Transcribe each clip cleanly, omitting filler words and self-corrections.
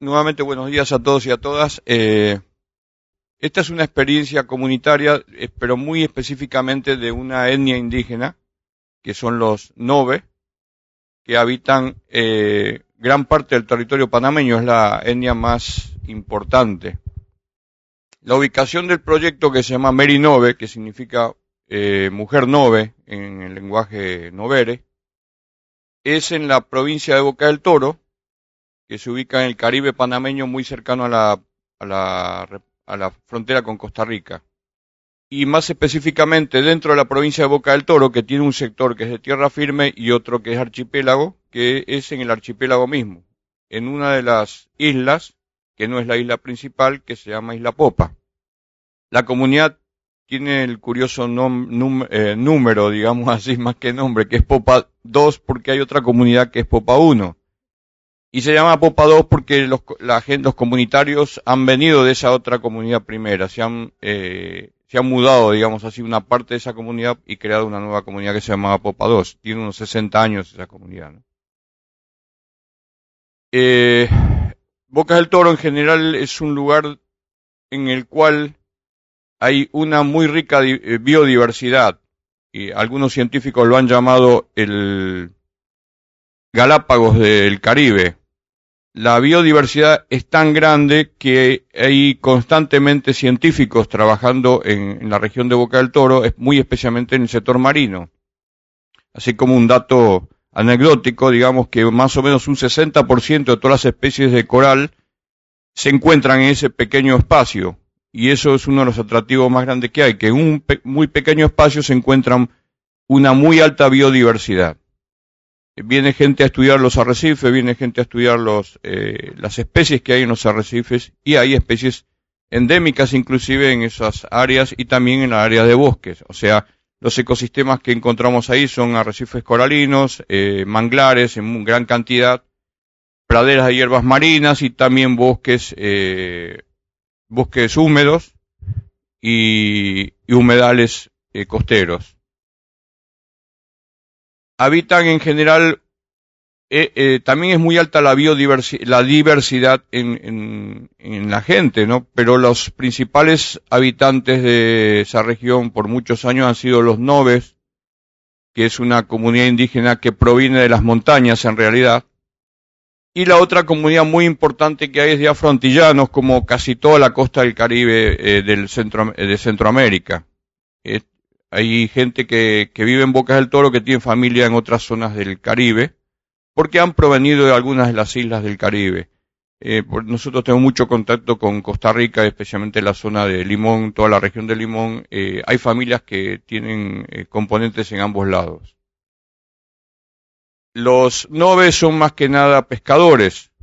Nuevamente buenos días a todos y a todas. Esta es una experiencia comunitaria, pero muy específicamente de una etnia indígena, que son los Nove, que habitan gran parte del territorio panameño, es la etnia más importante. La ubicación del proyecto, que se llama Meri Nove, que significa mujer Nove en el lenguaje novere, es en la provincia de Boca del Toro, que se ubica en el Caribe panameño, muy cercano a la frontera con Costa Rica. Y más específicamente dentro de la provincia de Boca del Toro, que tiene un sector que es de tierra firme y otro que es archipiélago, que es en el archipiélago mismo, en una de las islas, que no es la isla principal, que se llama Isla Popa. La comunidad tiene el curioso número, digamos así, más que nombre, que es Popa 2, porque hay otra comunidad que es Popa 1. Y se llama Popa 2 porque los comunitarios han venido de esa otra comunidad primera, se han mudado, digamos así, una parte de esa comunidad y creado una nueva comunidad que se llamaba Popa 2. Tiene unos 60 años esa comunidad, ¿no? Bocas del Toro en general es un lugar en el cual hay una muy rica biodiversidad, y algunos científicos lo han llamado el Galápagos del Caribe. La biodiversidad es tan grande que hay constantemente científicos trabajando en la región de Boca del Toro, muy especialmente en el sector marino. Así como un dato anecdótico, digamos que más o menos un 60% de todas las especies de coral se encuentran en ese pequeño espacio. Y eso es uno de los atractivos más grandes que hay, que en un muy pequeño espacio se encuentran una muy alta biodiversidad. Viene gente a estudiar los arrecifes, viene gente a estudiar las especies que hay en los arrecifes, y hay especies endémicas inclusive en esas áreas y también en las áreas de bosques. O sea, los ecosistemas que encontramos ahí son arrecifes coralinos, manglares en gran cantidad, praderas de hierbas marinas y también bosques húmedos y humedales costeros. Habitan en general, también es muy alta la diversidad en la gente, ¿no? Pero los principales habitantes de esa región por muchos años han sido los Noves, que es una comunidad indígena que proviene de las montañas en realidad. Y la otra comunidad muy importante que hay es de afroantillanos, como casi toda la costa del Caribe de Centroamérica. Hay gente que vive en Bocas del Toro, que tiene familia en otras zonas del Caribe, porque han provenido de algunas de las islas del Caribe. Nosotros tenemos mucho contacto con Costa Rica, especialmente la zona de Limón, toda la región de Limón. Hay familias que tienen componentes en ambos lados. Los Noves son más que nada pescadores.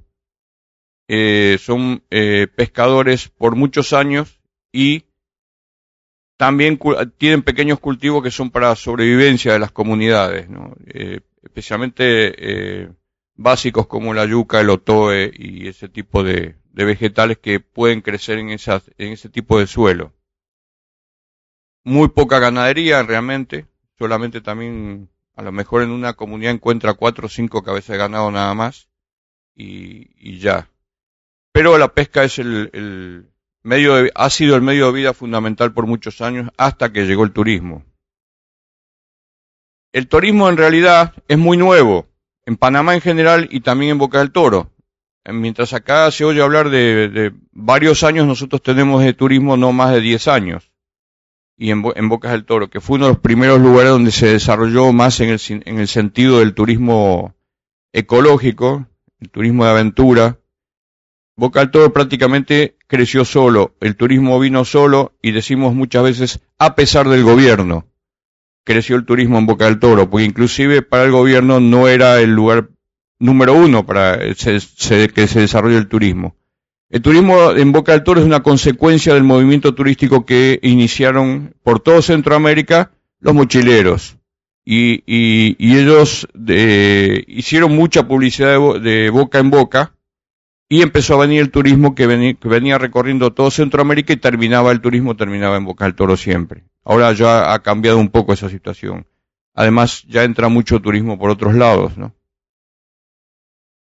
Son pescadores por muchos años y también tienen pequeños cultivos que son para sobrevivencia de las comunidades, ¿no? Especialmente básicos como la yuca, el otoe y ese tipo de vegetales que pueden crecer en ese tipo de suelo. Muy poca ganadería realmente, solamente también a lo mejor en una comunidad encuentra 4 o 5 cabezas de ganado nada más y ya. Pero la pesca es ha sido el medio de vida fundamental por muchos años hasta que llegó el turismo. El turismo en realidad es muy nuevo, en Panamá en general y también en Boca del Toro. Mientras acá se oye hablar de varios años, nosotros tenemos de turismo no más de 10 años. Y en Bocas del Toro, que fue uno de los primeros lugares donde se desarrolló más en el sentido del turismo ecológico, el turismo de aventura. Boca del Toro prácticamente creció solo, el turismo vino solo y decimos muchas veces a pesar del gobierno. Creció el turismo en Boca del Toro, porque inclusive para el gobierno no era el lugar número uno para que se desarrolle el turismo. El turismo en Boca del Toro es una consecuencia del movimiento turístico que iniciaron por todo Centroamérica los mochileros. Y ellos hicieron mucha publicidad de boca en boca y empezó a venir el turismo que venía recorriendo todo Centroamérica y terminaba en Boca del Toro siempre. Ahora ya ha cambiado un poco esa situación. Además ya entra mucho turismo por otros lados, ¿no?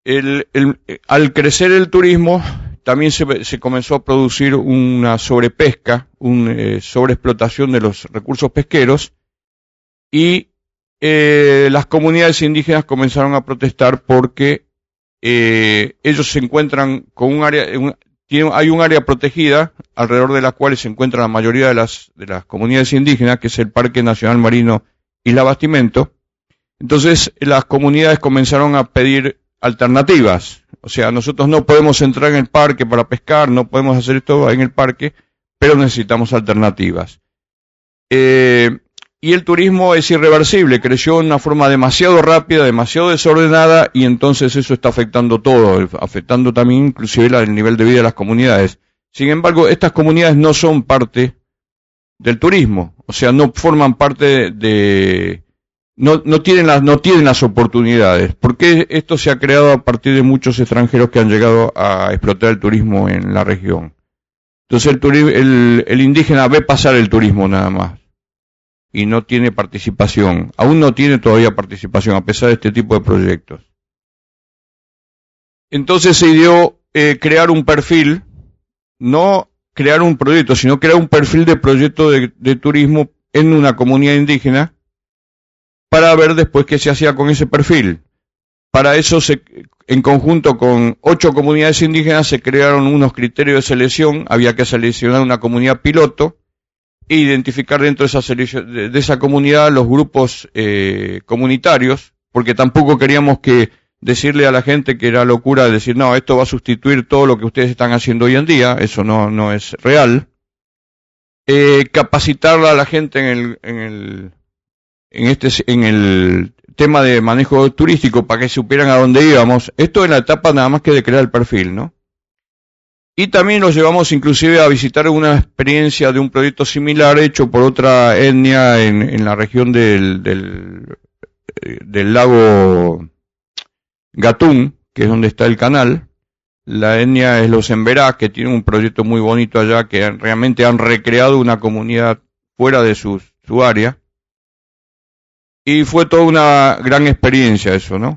Al crecer el turismo, también se comenzó a producir una sobrepesca, una sobreexplotación de los recursos pesqueros, y las comunidades indígenas comenzaron a protestar porque ellos se encuentran con un área, hay un área protegida alrededor de la cual se encuentra la mayoría de las comunidades indígenas, que es el Parque Nacional Marino Isla Bastimento. Entonces las comunidades comenzaron a pedir alternativas. O sea, nosotros no podemos entrar en el parque para pescar, no podemos hacer esto en el parque, pero necesitamos alternativas. Y el turismo es irreversible, creció de una forma demasiado rápida, demasiado desordenada, y entonces eso está afectando todo, afectando también inclusive el nivel de vida de las comunidades. Sin embargo, estas comunidades no son parte del turismo, o sea, no forman parte no tienen las oportunidades. Porque esto se ha creado a partir de muchos extranjeros que han llegado a explotar el turismo en la región. Entonces el indígena ve pasar el turismo nada más y no tiene participación, aún no tiene todavía participación a pesar de este tipo de proyectos. Entonces se dio crear un perfil, no crear un proyecto, sino crear un perfil de proyecto de turismo en una comunidad indígena, para ver después qué se hacía con ese perfil. Para eso, en conjunto con 8 comunidades indígenas, se crearon unos criterios de selección. Había que seleccionar una comunidad piloto e identificar dentro de esa comunidad los grupos comunitarios, porque tampoco queríamos decirle a la gente que era locura decir, no, esto va a sustituir todo lo que ustedes están haciendo hoy en día. Eso no es real. Capacitarla a la gente en el tema de manejo turístico para que supieran a dónde íbamos. Esto en la etapa nada más que de crear el perfil, ¿no? Y también los llevamos inclusive a visitar una experiencia de un proyecto similar hecho por otra etnia en la región del lago Gatún, que es donde está el canal. La etnia es los Emberá, que tienen un proyecto muy bonito allá, que realmente han recreado una comunidad fuera de su área. Y fue toda una gran experiencia eso, ¿no?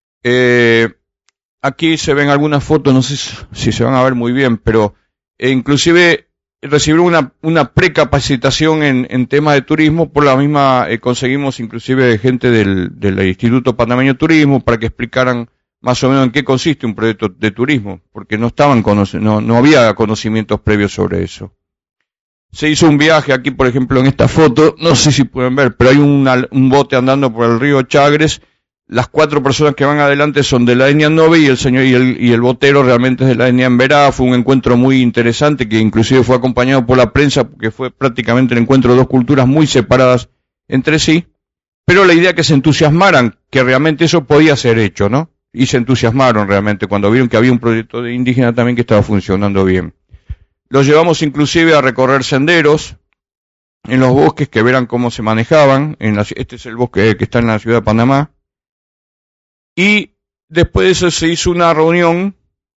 Aquí se ven algunas fotos, no sé si se van a ver muy bien, pero inclusive recibieron una precapacitación en temas de turismo. Por la misma conseguimos inclusive gente del Instituto Panameño de Turismo para que explicaran más o menos en qué consiste un proyecto de turismo, porque no había conocimientos previos sobre eso. Se hizo un viaje aquí, por ejemplo, en esta foto, no sé si pueden ver, pero hay un bote andando por el río Chagres. Las 4 personas que van adelante son de la etnia Nobe y el botero realmente es de la etnia Emberá. Fue un encuentro muy interesante que inclusive fue acompañado por la prensa porque fue prácticamente el encuentro de 2 culturas muy separadas entre sí. Pero la idea que se entusiasmaran, que realmente eso podía ser hecho, ¿no? Y se entusiasmaron realmente cuando vieron que había un proyecto de indígena también que estaba funcionando bien. Los llevamos inclusive a recorrer senderos en los bosques que verán cómo se manejaban. Este es el bosque que está en la ciudad de Panamá. Y después de eso se hizo una reunión.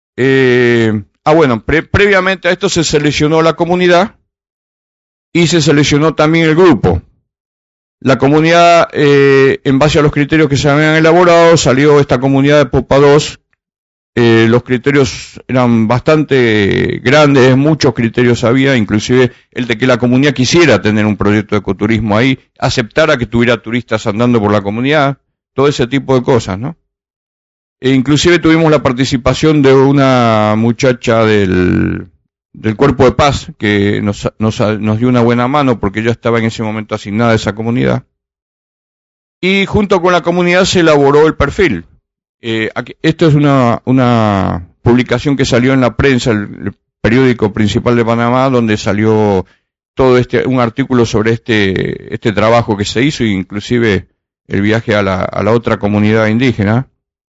Previamente a esto se seleccionó la comunidad y se seleccionó también el grupo. La comunidad, en base a los criterios que se habían elaborado, salió esta comunidad de Popa 2. Los criterios eran bastante grandes, muchos criterios había, inclusive el de que la comunidad quisiera tener un proyecto de ecoturismo ahí, aceptara que tuviera turistas andando por la comunidad, todo ese tipo de cosas, ¿no? Inclusive tuvimos la participación de una muchacha del Cuerpo de Paz que nos dio una buena mano porque ella estaba en ese momento asignada a esa comunidad. Y junto con la comunidad se elaboró el perfil. Esto es una publicación que salió en la prensa, el periódico principal de Panamá, donde salió todo un artículo sobre este trabajo que se hizo, inclusive el viaje a la otra comunidad indígena.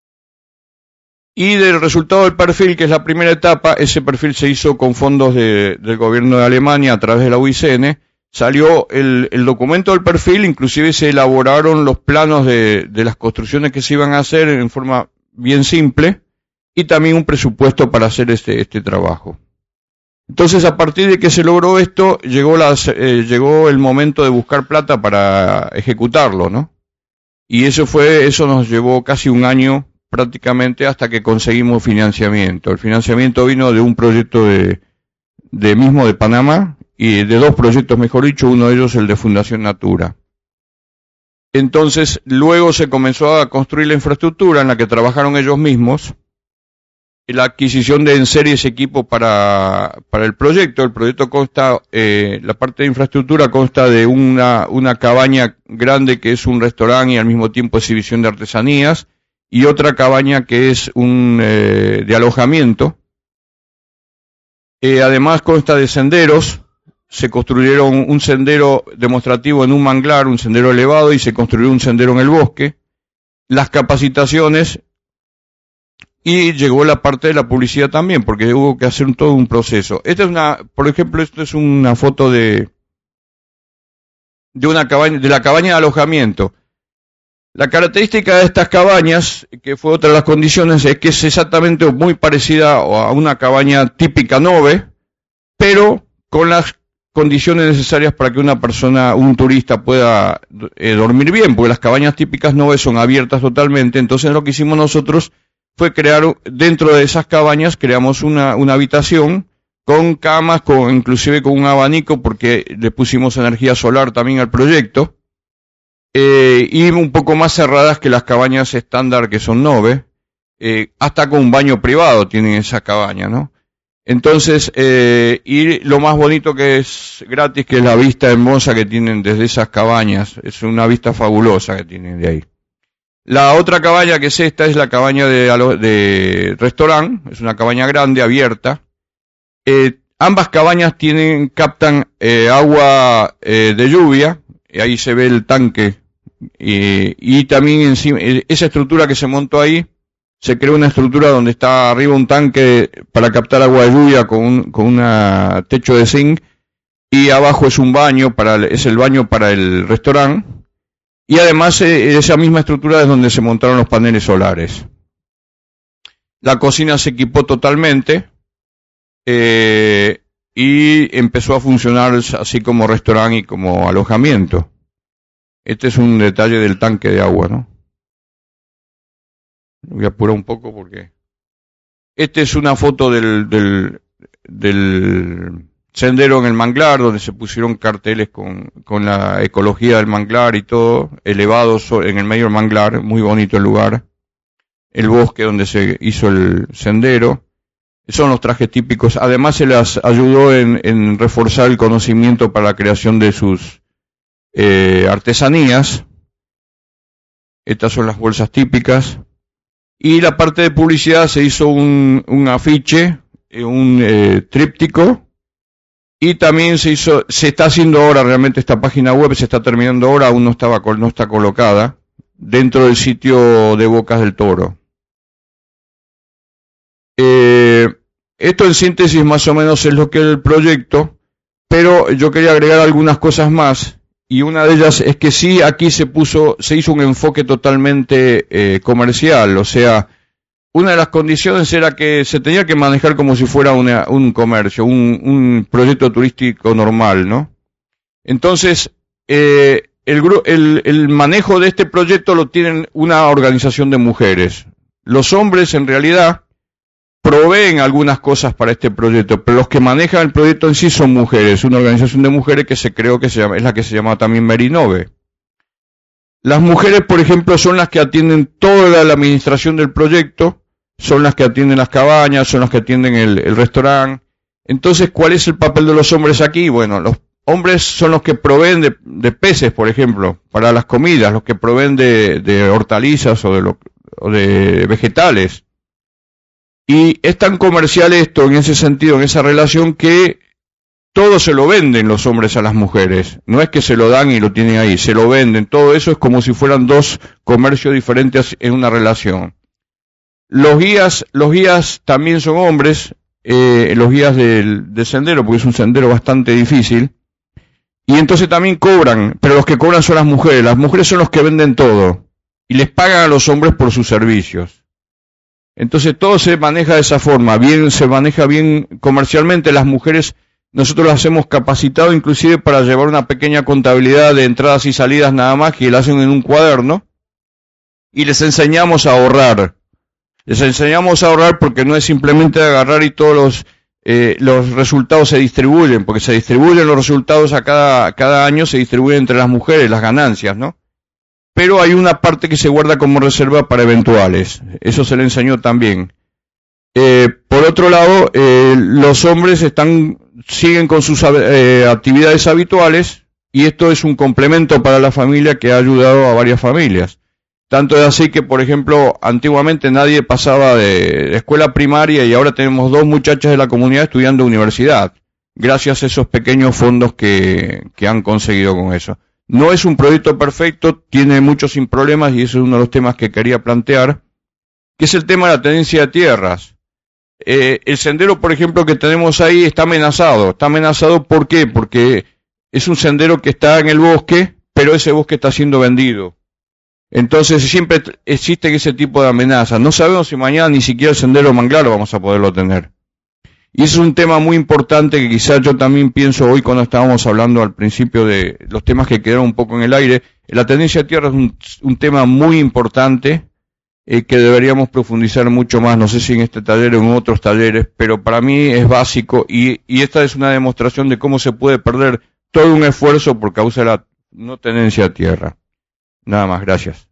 Y del resultado del perfil, que es la primera etapa, ese perfil se hizo con fondos del gobierno de Alemania a través de la UICN. Salió el documento del perfil, inclusive se elaboraron los planos de las construcciones que se iban a hacer en forma bien simple y también un presupuesto para hacer este trabajo. Entonces, a partir de que se logró esto, llegó el momento de buscar plata para ejecutarlo, ¿no? Y eso nos llevó casi un año prácticamente hasta que conseguimos financiamiento. El financiamiento vino de un proyecto de Panamá, y de dos proyectos, mejor dicho, uno de ellos el de Fundación Natura. Entonces, luego se comenzó a construir la infraestructura en la que trabajaron ellos mismos, y la adquisición de en series equipo para el proyecto. El proyecto consta, la parte de infraestructura consta de una cabaña grande que es un restaurante y al mismo tiempo exhibición de artesanías, y otra cabaña que es de alojamiento. Además consta de senderos. Se construyeron un sendero demostrativo en un manglar, un sendero elevado, y se construyó un sendero en el bosque. Las capacitaciones, y llegó la parte de la publicidad también, porque hubo que hacer todo un proceso. Por ejemplo, esto es una foto de una cabaña, de la cabaña de alojamiento. La característica de estas cabañas, que fue otra de las condiciones, es que es exactamente muy parecida a una cabaña típica Nove, pero con las condiciones necesarias para que un turista pueda dormir bien, porque las cabañas típicas Nove son abiertas totalmente. Entonces lo que hicimos nosotros fue crear, dentro de esas cabañas, creamos una habitación con camas, inclusive con un abanico, porque le pusimos energía solar también al proyecto, y un poco más cerradas que las cabañas estándar que son Nove, hasta con un baño privado tienen esa cabaña, ¿no? Entonces, y lo más bonito que es gratis, que es la vista hermosa que tienen desde esas cabañas, es una vista fabulosa que tienen de ahí. La otra cabaña que es esta, es la cabaña de restaurante, es una cabaña grande, abierta. Ambas cabañas captan agua de lluvia, y ahí se ve el tanque, y también encima, esa estructura que se montó ahí, se creó una estructura donde está arriba un tanque para captar agua de lluvia con un techo de zinc, y abajo es un baño, es el baño para el restaurante. Y además esa misma estructura es donde se montaron los paneles solares. La cocina se equipó totalmente y empezó a funcionar así como restaurante y como alojamiento. Este es un detalle del tanque de agua, ¿no? Voy a apurar un poco porque... Esta es una foto del sendero en el manglar, donde se pusieron carteles con la ecología del manglar y todo, elevados en el medio del manglar, muy bonito el lugar. El bosque donde se hizo el sendero. Son los trajes típicos. Además se las ayudó en reforzar el conocimiento para la creación de sus artesanías. Estas son las bolsas típicas. Y la parte de publicidad se hizo un afiche, un tríptico. Y también se está haciendo ahora, realmente esta página web se está terminando ahora, aún no está colocada, dentro del sitio de Bocas del Toro. Esto en síntesis más o menos es lo que es el proyecto, pero yo quería agregar algunas cosas más, y una de ellas es que sí, aquí se hizo un enfoque totalmente comercial, o sea, una de las condiciones era que se tenía que manejar como si fuera un comercio, un proyecto turístico normal, ¿no? Entonces, el manejo de este proyecto lo tienen una organización de mujeres. Los hombres, en realidad, proveen algunas cosas para este proyecto, pero los que manejan el proyecto en sí son mujeres, una organización de mujeres que es la que se llama también Merinove. Las mujeres, por ejemplo, son las que atienden toda la administración del proyecto, son las que atienden las cabañas, son las que atienden el restaurante. Entonces, ¿cuál es el papel de los hombres aquí? Bueno, los hombres son los que proveen de peces, por ejemplo, para las comidas, los que proveen de hortalizas o de vegetales. Y es tan comercial esto, en ese sentido, en esa relación, que todo se lo venden los hombres a las mujeres. No es que se lo dan y lo tienen ahí, se lo venden. Todo eso es como si fueran dos comercios diferentes en una relación. Los guías también son hombres, los guías del sendero, porque es un sendero bastante difícil. Y entonces también cobran, pero los que cobran son las mujeres. Las mujeres son los que venden todo y les pagan a los hombres por sus servicios. Entonces todo se maneja de esa forma, se maneja bien comercialmente. Las mujeres nosotros las hemos capacitado inclusive para llevar una pequeña contabilidad de entradas y salidas nada más, que la hacen en un cuaderno, y les enseñamos a ahorrar. Les enseñamos a ahorrar porque no es simplemente agarrar y todos los resultados se distribuyen, porque se distribuyen los resultados a cada año, se distribuyen entre las mujeres las ganancias, ¿no? Pero hay una parte que se guarda como reserva para eventuales. Eso se le enseñó también. Por otro lado, los hombres siguen con sus actividades habituales y esto es un complemento para la familia que ha ayudado a varias familias. Tanto es así que, por ejemplo, antiguamente nadie pasaba de escuela primaria y ahora tenemos 2 muchachas de la comunidad estudiando universidad, gracias a esos pequeños fondos que han conseguido con eso. No es un proyecto perfecto, tiene muchos problemas y ese es uno de los temas que quería plantear, que es el tema de la tenencia de tierras. El sendero, por ejemplo, que tenemos ahí está amenazado. Está amenazado, ¿por qué? Porque es un sendero que está en el bosque, pero ese bosque está siendo vendido. Entonces siempre existe ese tipo de amenazas. No sabemos si mañana ni siquiera el sendero manglar vamos a poderlo tener. Y eso es un tema muy importante que quizás yo también pienso hoy cuando estábamos hablando al principio de los temas que quedaron un poco en el aire. La tenencia de tierra es un tema muy importante que deberíamos profundizar mucho más, no sé si en este taller o en otros talleres, pero para mí es básico y esta es una demostración de cómo se puede perder todo un esfuerzo por causa de la no tenencia de tierra. Nada más, gracias.